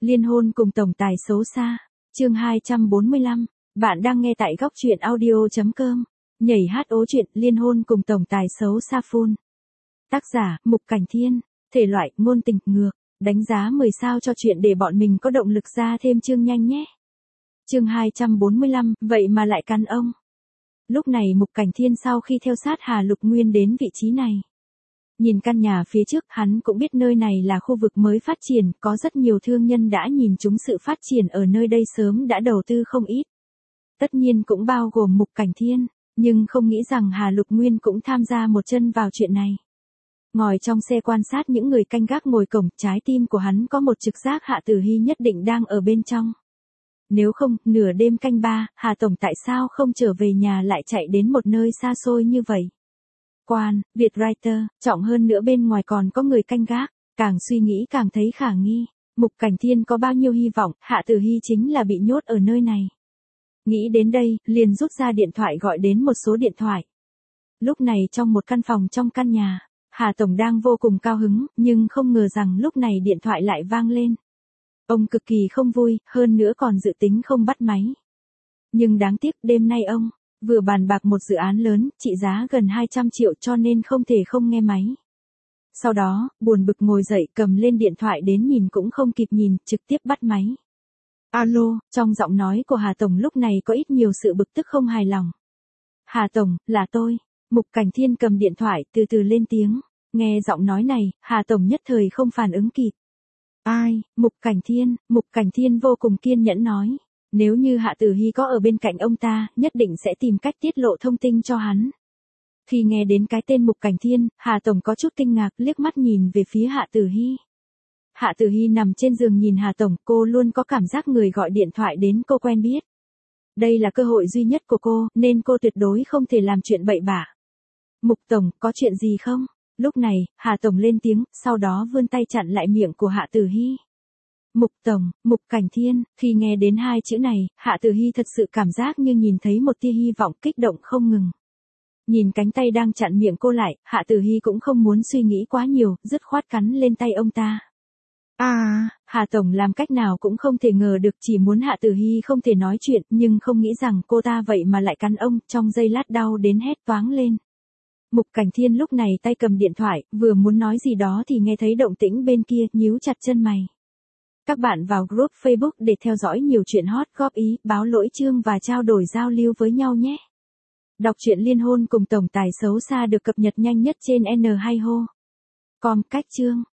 Liên hôn cùng tổng tài xấu xa. Chương 245. Bạn đang nghe tại góc truyện audio.com. Nhảy hát ố chuyện liên hôn cùng tổng tài xấu xa full. Tác giả: Mục Cảnh Thiên. Thể loại: ngôn tình ngược. Đánh giá 10 sao cho chuyện để bọn mình có động lực ra thêm chương nhanh nhé. Chương 245. Vậy mà lại cắn ông. Lúc này Mục Cảnh Thiên sau khi theo sát Hà Lục Nguyên đến vị trí này. Nhìn căn nhà phía trước, hắn cũng biết nơi này là khu vực mới phát triển, có rất nhiều thương nhân đã nhìn trúng sự phát triển ở nơi đây sớm đã đầu tư không ít. Tất nhiên cũng bao gồm Mục Cảnh Thiên, nhưng không nghĩ rằng Hà Lục Nguyên cũng tham gia một chân vào chuyện này. Ngồi trong xe quan sát những người canh gác ngồi cổng, trái tim của hắn có một trực giác Hạ Tử Hy nhất định đang ở bên trong. Nếu không, nửa đêm canh 3, Hà Tổng tại sao không trở về nhà lại chạy đến một nơi xa xôi như vậy? Quan, Vietwriter, trọng hơn nữa bên ngoài còn có người canh gác, càng suy nghĩ càng thấy khả nghi. Mục Cảnh Thiên có bao nhiêu hy vọng, Hạ Tử Hy chính là bị nhốt ở nơi này. Nghĩ đến đây, liền rút ra điện thoại gọi đến một số điện thoại. Lúc này trong một căn phòng trong căn nhà, Hà Tổng đang vô cùng cao hứng, nhưng không ngờ rằng lúc này điện thoại lại vang lên. Ông cực kỳ không vui, hơn nữa còn dự tính không bắt máy. Nhưng đáng tiếc đêm nay ông vừa bàn bạc một dự án lớn, trị giá gần 200 triệu cho nên không thể không nghe máy. Sau đó, buồn bực ngồi dậy cầm lên điện thoại đến nhìn cũng không kịp nhìn, trực tiếp bắt máy. Alo, trong giọng nói của Hà Tổng lúc này có ít nhiều sự bực tức không hài lòng. Hà Tổng, là tôi. Mục Cảnh Thiên cầm điện thoại từ từ lên tiếng. Nghe giọng nói này, Hà Tổng nhất thời không phản ứng kịp. Ai, Mục Cảnh Thiên vô cùng kiên nhẫn nói. Nếu như Hạ Tử Hy có ở bên cạnh ông ta, nhất định sẽ tìm cách tiết lộ thông tin cho hắn. Khi nghe đến cái tên Mục Cảnh Thiên, Hà Tổng có chút kinh ngạc liếc mắt nhìn về phía Hạ Tử Hy. Hạ Tử Hy nằm trên giường nhìn Hà Tổng, cô luôn có cảm giác người gọi điện thoại đến cô quen biết. Đây là cơ hội duy nhất của cô, nên cô tuyệt đối không thể làm chuyện bậy bạ. Mục Tổng, có chuyện gì không? Lúc này, Hà Tổng lên tiếng, sau đó vươn tay chặn lại miệng của Hạ Tử Hy. Mục Tổng, Mục Cảnh Thiên, khi nghe đến hai chữ này, Hạ Tử Hy thật sự cảm giác như nhìn thấy một tia hy vọng kích động không ngừng. Nhìn cánh tay đang chặn miệng cô lại, Hạ Tử Hy cũng không muốn suy nghĩ quá nhiều, dứt khoát cắn lên tay ông ta. Hà Tổng làm cách nào cũng không thể ngờ được, chỉ muốn Hạ Tử Hy không thể nói chuyện, nhưng không nghĩ rằng cô ta vậy mà lại cắn ông, trong giây lát đau đến hét toáng lên. Mục Cảnh Thiên lúc này tay cầm điện thoại, vừa muốn nói gì đó thì nghe thấy động tĩnh bên kia, nhíu chặt chân mày. Các bạn vào group Facebook để theo dõi nhiều chuyện hot, góp ý, báo lỗi chương và trao đổi giao lưu với nhau nhé. Đọc truyện liên hôn cùng tổng tài xấu xa được cập nhật nhanh nhất trên N2Ho.com. Cách chương